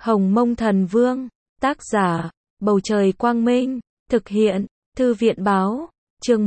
Hồng Mông Thần Vương, tác giả, Bầu Trời Quang Minh, thực hiện, Thư viện Báo, chương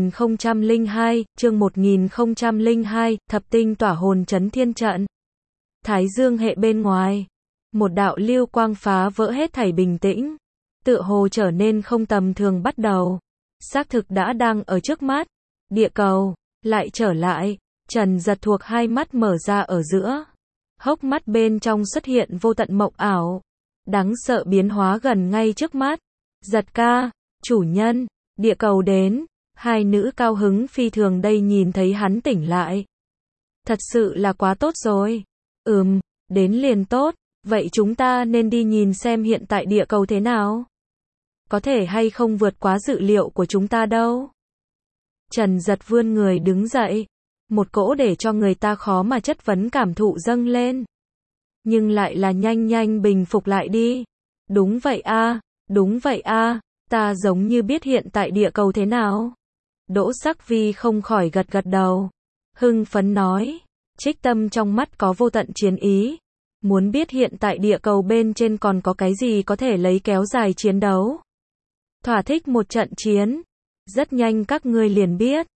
1002, Thập Tinh Tỏa Hồn Chấn Thiên Trận. Thái Dương hệ bên ngoài, một đạo lưu quang phá vỡ hết thảy bình tĩnh, tựa hồ trở nên không tầm thường bắt đầu. Xác thực đã đang ở trước mắt, địa cầu, lại trở lại, Trần Giật thuộc hai mắt mở ra ở giữa. Hốc mắt bên trong xuất hiện vô tận mộng ảo, đáng sợ biến hóa gần ngay trước mắt. Giật ca, chủ nhân, địa cầu đến, hai nữ cao hứng phi thường đây nhìn thấy hắn tỉnh lại. Thật sự là quá tốt rồi. Đến liền tốt, vậy chúng ta nên đi nhìn xem hiện tại địa cầu thế nào. Có thể hay không vượt quá dự liệu của chúng ta đâu. Trần Giật vươn người đứng dậy, một cỗ để cho người ta khó mà chất vấn cảm thụ dâng lên. Nhưng lại là nhanh nhanh bình phục lại đi. Đúng vậy a, ta giống như biết hiện tại địa cầu thế nào. Đỗ Sắc Vi không khỏi gật gật đầu, hưng phấn nói, Trích Tâm trong mắt có vô tận chiến ý, muốn biết hiện tại địa cầu bên trên còn có cái gì có thể lấy kéo dài chiến đấu. Thỏa thích một trận chiến, rất nhanh các ngươi liền biết.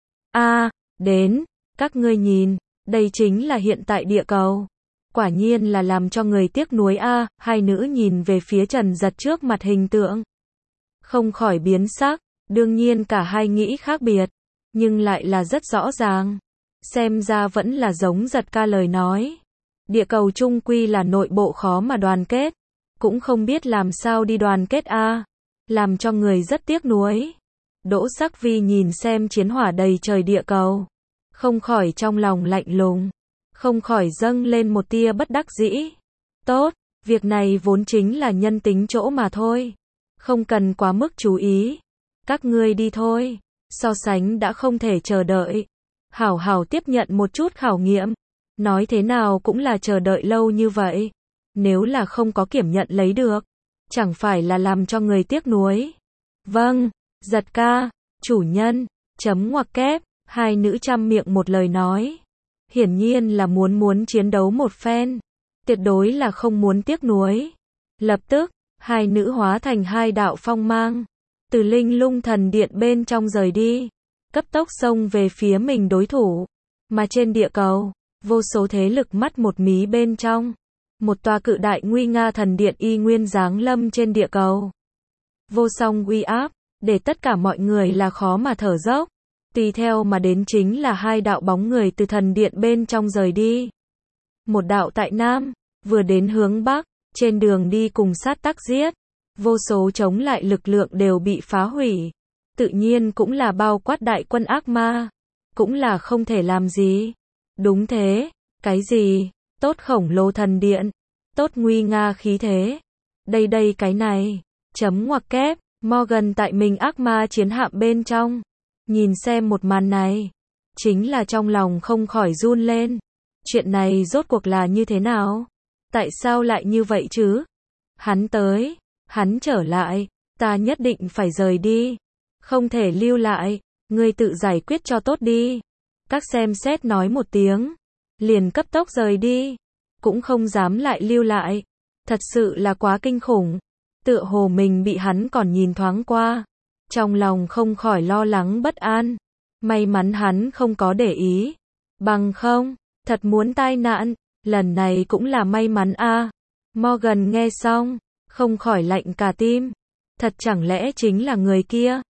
Đến, các ngươi nhìn, đây chính là hiện tại địa cầu. Quả nhiên là làm cho người tiếc nuối a. Hai nữ nhìn về phía Trần Giật trước mặt hình tượng, không khỏi biến sắc. Đương nhiên cả hai nghĩ khác biệt, nhưng lại là rất rõ ràng. Xem ra vẫn là giống Giật ca lời nói. Địa cầu chung quy là nội bộ khó mà đoàn kết, cũng không biết làm sao đi đoàn kết a. Làm cho người rất tiếc nuối. Đỗ Sắc Vi nhìn xem chiến hỏa đầy trời địa cầu, không khỏi trong lòng lạnh lùng, không khỏi dâng lên một tia bất đắc dĩ. Tốt, việc này vốn chính là nhân tính chỗ mà thôi, không cần quá mức chú ý. Các ngươi đi thôi, so sánh đã không thể chờ đợi. Hảo hảo tiếp nhận một chút khảo nghiệm, nói thế nào cũng là chờ đợi lâu như vậy. Nếu là không có kiểm nhận lấy được, chẳng phải là làm cho người tiếc nuối. Vâng, Giật ca, chủ nhân, chấm ngoặc kép, hai nữ trăm miệng một lời nói. Hiển nhiên là muốn chiến đấu một phen, tuyệt đối là không muốn tiếc nuối. Lập tức, hai nữ hóa thành hai đạo phong mang, từ Linh Lung Thần Điện bên trong rời đi, cấp tốc xông về phía mình đối thủ. Mà trên địa cầu, vô số thế lực mắt một mí bên trong, một tòa cự đại nguy nga thần điện y nguyên giáng lâm trên địa cầu. Vô song uy áp, để tất cả mọi người là khó mà thở dốc. Tùy theo mà đến chính là hai đạo bóng người từ thần điện bên trong rời đi. Một đạo tại Nam, vừa đến hướng Bắc, trên đường đi cùng sát tác giết. Vô số chống lại lực lượng đều bị phá hủy. Tự nhiên cũng là bao quát đại quân ác ma. Cũng là không thể làm gì. Đúng thế, cái gì? Tốt khổng lồ thần điện. Tốt nguy nga khí thế. Đây cái này. Chấm ngoặc kép, Morgan tại mình ác ma chiến hạm bên trong. Nhìn xem một màn này, chính là trong lòng không khỏi run lên. Chuyện này rốt cuộc là như thế nào? Tại sao lại như vậy chứ? Hắn tới, hắn trở lại, ta nhất định phải rời đi. Không thể lưu lại, ngươi tự giải quyết cho tốt đi. Các xem xét nói một tiếng, liền cấp tốc rời đi. Cũng không dám lại lưu lại. Thật sự là quá kinh khủng. Tựa hồ mình bị hắn còn nhìn thoáng qua. Trong lòng không khỏi lo lắng bất an. May mắn hắn không có để ý. Bằng không, thật muốn tai nạn. Lần này cũng là may mắn a. Morgan nghe xong, không khỏi lạnh cả tim. Thật chẳng lẽ chính là người kia?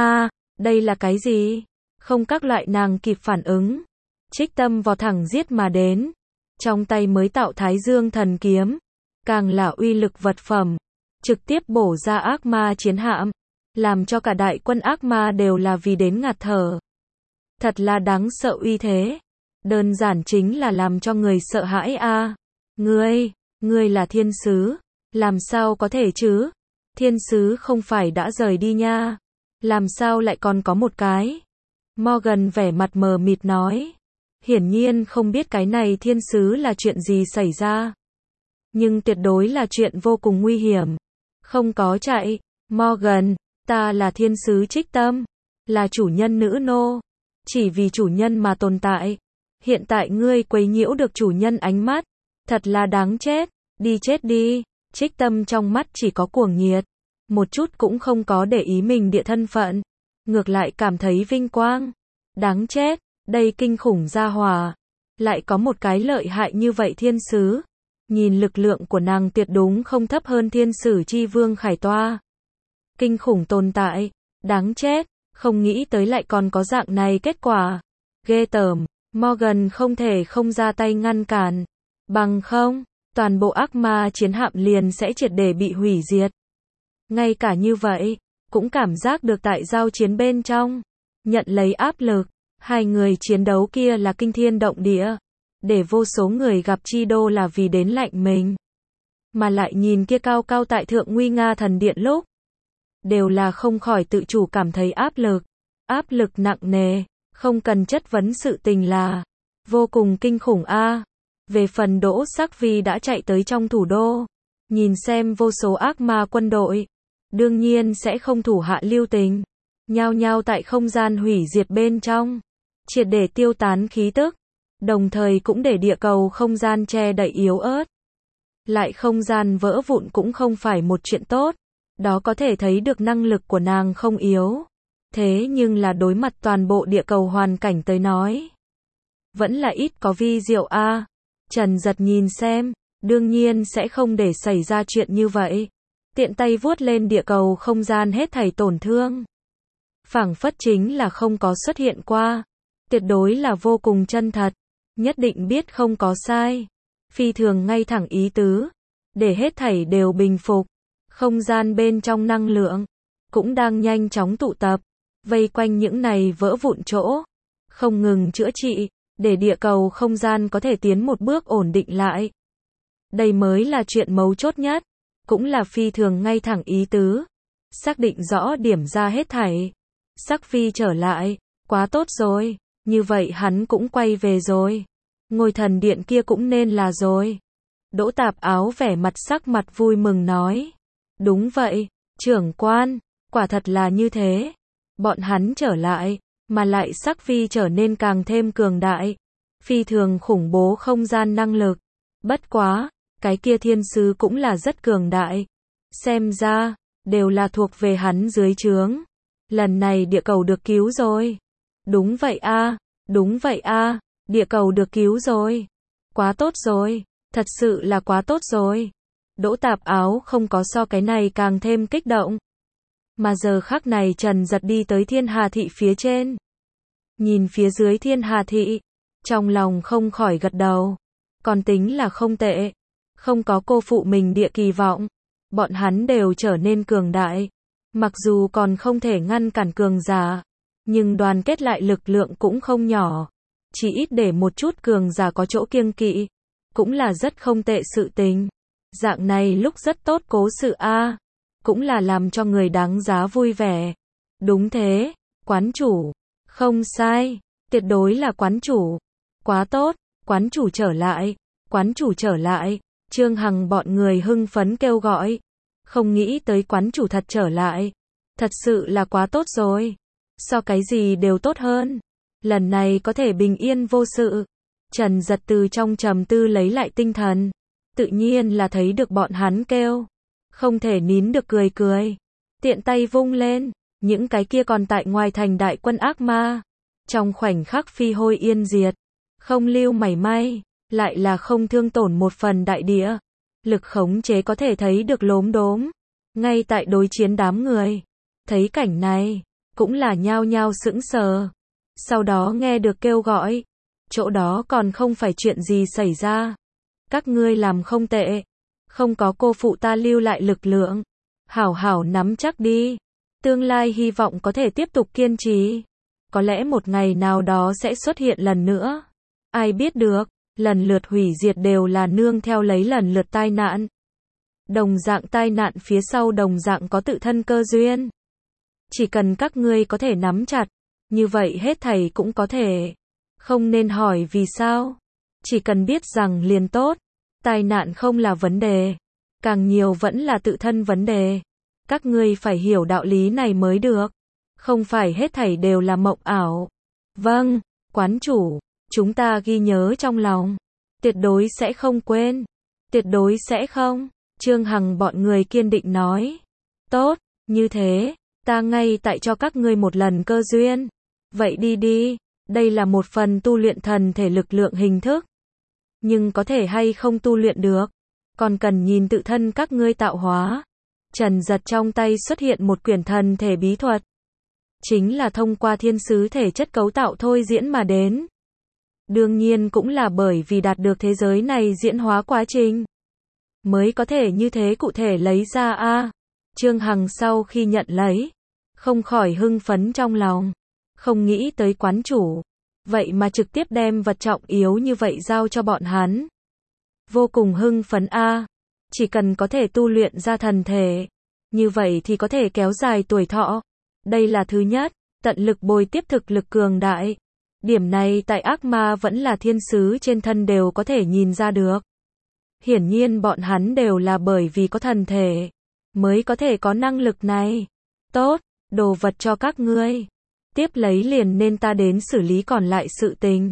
Đây là cái gì? Không các loại nàng kịp phản ứng. Trích Tâm vọt thẳng giết mà đến. Trong tay mới tạo Thái Dương thần kiếm. Càng là uy lực vật phẩm. Trực tiếp bổ ra ác ma chiến hạm. Làm cho cả đại quân ác ma đều là vì đến ngạt thở. Thật là đáng sợ uy thế. Đơn giản chính là làm cho người sợ hãi a. Ngươi là thiên sứ. Làm sao có thể chứ? Thiên sứ không phải đã rời đi nha. Làm sao lại còn có một cái? Morgan vẻ mặt mờ mịt nói. Hiển nhiên không biết cái này thiên sứ là chuyện gì xảy ra. Nhưng tuyệt đối là chuyện vô cùng nguy hiểm. Không có chạy. Morgan, ta là thiên sứ Trích Tâm, là chủ nhân nữ nô, chỉ vì chủ nhân mà tồn tại. Hiện tại ngươi quấy nhiễu được chủ nhân ánh mắt, thật là đáng chết, đi chết đi. Trích Tâm trong mắt chỉ có cuồng nhiệt, một chút cũng không có để ý mình địa thân phận, ngược lại cảm thấy vinh quang. Đáng chết, đây kinh khủng gia hỏa, lại có một cái lợi hại như vậy thiên sứ. Nhìn lực lượng của nàng tuyệt đúng không thấp hơn thiên sử chi vương Khải Toa. Kinh khủng tồn tại, đáng chết, không nghĩ tới lại còn có dạng này kết quả. Ghê tởm, Morgan không thể không ra tay ngăn cản. Bằng không, toàn bộ ác ma chiến hạm liền sẽ triệt để bị hủy diệt. Ngay cả như vậy, cũng cảm giác được tại giao chiến bên trong, nhận lấy áp lực, hai người chiến đấu kia là kinh thiên động địa, để vô số người gặp chi đô là vì đến lạnh mình. Mà lại nhìn kia cao cao tại thượng nguy nga thần điện lúc, đều là không khỏi tự chủ cảm thấy áp lực nặng nề, không cần chất vấn sự tình là, vô cùng kinh khủng a. Về phần Đỗ Sắc Vi đã chạy tới trong thủ đô, nhìn xem vô số ác ma quân đội, đương nhiên sẽ không thủ hạ lưu tình, nhao nhao tại không gian hủy diệt bên trong, triệt để tiêu tán khí tức, đồng thời cũng để địa cầu không gian che đậy yếu ớt. Lại không gian vỡ vụn cũng không phải một chuyện tốt, đó có thể thấy được năng lực của nàng không yếu. Thế nhưng là đối mặt toàn bộ địa cầu hoàn cảnh tới nói, vẫn là ít có vi diệu a. Trần Giật nhìn xem, đương nhiên sẽ không để xảy ra chuyện như vậy. Tiện tay vuốt lên địa cầu không gian hết thảy tổn thương. Phảng phất chính là không có xuất hiện qua. Tuyệt đối là vô cùng chân thật. Nhất định biết không có sai. Phi thường ngay thẳng ý tứ. Để hết thảy đều bình phục. Không gian bên trong năng lượng cũng đang nhanh chóng tụ tập, vây quanh những này vỡ vụn chỗ, không ngừng chữa trị, để địa cầu không gian có thể tiến một bước ổn định lại. Đây mới là chuyện mấu chốt nhất, cũng là phi thường ngay thẳng ý tứ, xác định rõ điểm ra hết thảy. Sắc Phi trở lại, quá tốt rồi, như vậy hắn cũng quay về rồi. Ngôi thần điện kia cũng nên là rồi. Đỗ Tạp Áo vẻ mặt sắc mặt vui mừng nói. Đúng vậy, trưởng quan, quả thật là như thế. Bọn hắn trở lại, mà lại Sắc Phi trở nên càng thêm cường đại. Phi thường khủng bố không gian năng lực. Bất quá, cái kia thiên sứ cũng là rất cường đại. Xem ra, đều là thuộc về hắn dưới trướng. Lần này địa cầu được cứu rồi. Đúng vậy a, đúng vậy a, địa cầu được cứu rồi. Quá tốt rồi, thật sự là quá tốt rồi. Đỗ Tạp Áo không có so cái này càng thêm kích động. Mà giờ khắc này Trần Giật đi tới Thiên Hà Thị phía trên. Nhìn phía dưới Thiên Hà Thị, trong lòng không khỏi gật đầu. Còn tính là không tệ. Không có cô phụ mình địa kỳ vọng. Bọn hắn đều trở nên cường đại. Mặc dù còn không thể ngăn cản cường giả, nhưng đoàn kết lại lực lượng cũng không nhỏ. Chỉ ít để một chút cường giả có chỗ kiêng kỵ, cũng là rất không tệ sự tình. Dạng này lúc rất tốt cố sự a, cũng là làm cho người đáng giá vui vẻ. Đúng thế, quán chủ, không sai, tuyệt đối là quán chủ. Quá tốt, quán chủ trở lại, quán chủ trở lại. Trương Hằng bọn người hưng phấn kêu gọi. Không nghĩ tới quán chủ thật trở lại. Thật sự là quá tốt rồi. So cái gì đều tốt hơn. Lần này có thể bình yên vô sự. Trần Giật từ trong trầm tư lấy lại tinh thần. Tự nhiên là thấy được bọn hắn kêu. Không thể nín được cười cười. Tiện tay vung lên. Những cái kia còn tại ngoài thành đại quân ác ma. Trong khoảnh khắc phi hôi yên diệt. Không lưu mảy may. Lại là không thương tổn một phần đại địa. Lực khống chế có thể thấy được lốm đốm. Ngay tại đối chiến đám người. Thấy cảnh này, cũng là nhao nhao sững sờ. Sau đó nghe được kêu gọi. Chỗ đó còn không phải chuyện gì xảy ra. Các ngươi làm không tệ. Không có cô phụ ta lưu lại lực lượng. Hảo hảo nắm chắc đi. Tương lai hy vọng có thể tiếp tục kiên trì. Có lẽ một ngày nào đó sẽ xuất hiện lần nữa. Ai biết được, lần lượt hủy diệt đều là nương theo lấy lần lượt tai nạn. Đồng dạng tai nạn phía sau đồng dạng có tự thân cơ duyên. Chỉ cần các ngươi có thể nắm chặt, như vậy hết thảy cũng có thể. Không nên hỏi vì sao. Chỉ cần biết rằng liền tốt. Tai nạn không là vấn đề. Càng nhiều vẫn là tự thân vấn đề. Các ngươi phải hiểu đạo lý này mới được. Không phải hết thảy đều là mộng ảo. Vâng, quán chủ, chúng ta ghi nhớ trong lòng. Tuyệt đối sẽ không quên. Tuyệt đối sẽ không. Trương Hằng bọn người kiên định nói. Tốt, như thế, ta ngay tại cho các ngươi một lần cơ duyên. Vậy đi đi, đây là một phần tu luyện thần thể lực lượng hình thức. Nhưng có thể hay không tu luyện được, còn cần nhìn tự thân các ngươi tạo hóa. Trần Giật trong tay xuất hiện một quyển thần thể bí thuật. Chính là thông qua thiên sứ thể chất cấu tạo thôi diễn mà đến. Đương nhiên cũng là bởi vì đạt được thế giới này diễn hóa quá trình, mới có thể như thế cụ thể lấy ra a. Trương Hằng sau khi nhận lấy, không khỏi hưng phấn trong lòng. Không nghĩ tới quán chủ, vậy mà trực tiếp đem vật trọng yếu như vậy giao cho bọn hắn. Vô cùng hưng phấn a. Chỉ cần có thể tu luyện ra thần thể, như vậy thì có thể kéo dài tuổi thọ. Đây là thứ nhất, tận lực bồi tiếp thực lực cường đại. Điểm này tại ác ma vẫn là thiên sứ trên thân đều có thể nhìn ra được. Hiển nhiên bọn hắn đều là bởi vì có thần thể, mới có thể có năng lực này. Tốt, đồ vật cho các ngươi. Tiếp lấy liền nên ta đến xử lý còn lại sự tình.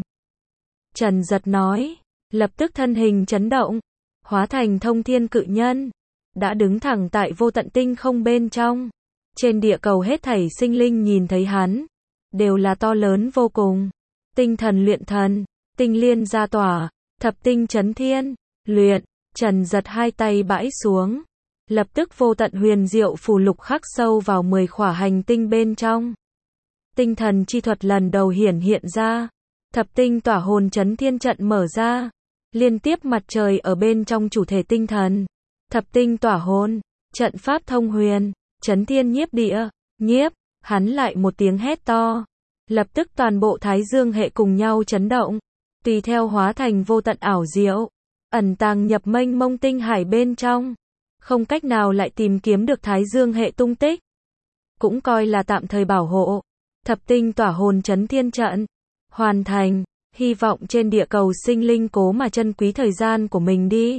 Trần Giật nói, lập tức thân hình chấn động, hóa thành thông thiên cự nhân, đã đứng thẳng tại vô tận tinh không bên trong. Trên địa cầu hết thảy sinh linh nhìn thấy hắn, đều là to lớn vô cùng. Tinh thần luyện thần, tinh liên gia tỏa, thập tinh chấn thiên, luyện. Trần Giật hai tay bãi xuống, lập tức vô tận huyền diệu phù lục khắc sâu vào 10 khỏa hành tinh bên trong. Tinh thần chi thuật lần đầu hiển hiện ra, thập tinh tỏa hồn chấn thiên trận mở ra, liên tiếp mặt trời ở bên trong chủ thể tinh thần. Thập tinh tỏa hồn, trận pháp thông huyền, chấn thiên nhiếp địa, nhiếp, hắn lại một tiếng hét to. Lập tức toàn bộ Thái Dương hệ cùng nhau chấn động, tùy theo hóa thành vô tận ảo diệu, ẩn tàng nhập mênh mông tinh hải bên trong. Không cách nào lại tìm kiếm được Thái Dương hệ tung tích. Cũng coi là tạm thời bảo hộ. Thập tinh tỏa hồn chấn thiên trận hoàn thành, hy vọng trên địa cầu sinh linh cố mà trân quý thời gian của mình đi.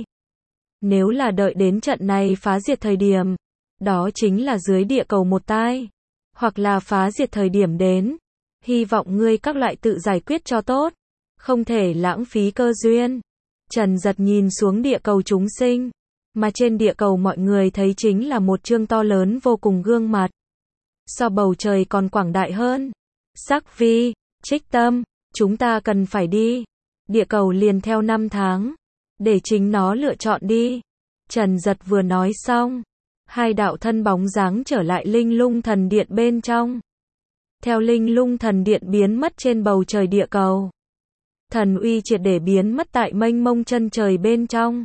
Nếu là đợi đến trận này phá diệt thời điểm, đó chính là dưới địa cầu một tai, hoặc là phá diệt thời điểm đến, hy vọng ngươi các loại tự giải quyết cho tốt, không thể lãng phí cơ duyên. Trần Giật nhìn xuống địa cầu chúng sinh, mà trên địa cầu mọi người thấy chính là một chương to lớn vô cùng gương mặt. So bầu trời còn quảng đại hơn. Sắc Vi, Trích Tâm, chúng ta cần phải đi. Địa cầu liền theo 5 tháng. Để chính nó lựa chọn đi. Trần Giật vừa nói xong, hai đạo thân bóng dáng trở lại Linh Lung Thần Điện bên trong. Theo Linh Lung Thần Điện biến mất trên bầu trời địa cầu, thần uy triệt để biến mất tại mênh mông chân trời bên trong.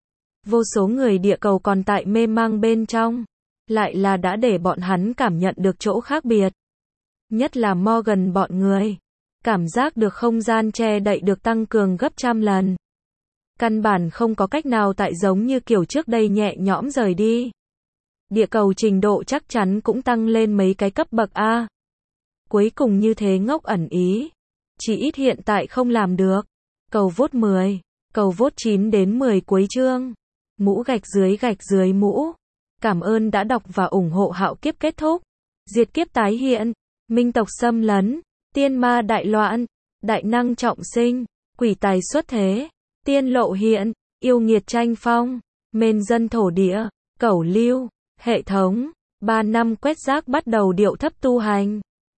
Vô số người địa cầu còn tại mê mang bên trong, lại là đã để bọn hắn cảm nhận được chỗ khác biệt. Nhất là Morgan bọn người, cảm giác được không gian che đậy được tăng cường gấp trăm lần. Căn bản không có cách nào tại giống như kiểu trước đây nhẹ nhõm rời đi. Địa cầu trình độ chắc chắn cũng tăng lên mấy cái cấp bậc A. Cuối cùng như thế ngốc ẩn ý, chỉ ít hiện tại không làm được. Cầu vote 10, cầu vote 9 đến 10 cuối chương. Mũ gạch dưới mũ. Cảm ơn đã đọc và ủng hộ Hạo Kiếp kết thúc. Diệt kiếp tái hiện, minh tộc xâm lấn, tiên ma đại loạn, đại năng trọng sinh, quỷ tài xuất thế, tiên lộ hiện, yêu nghiệt tranh phong, mên dân thổ địa, cẩu lưu, hệ thống, 3 năm quét rác bắt đầu điệu thấp tu hành.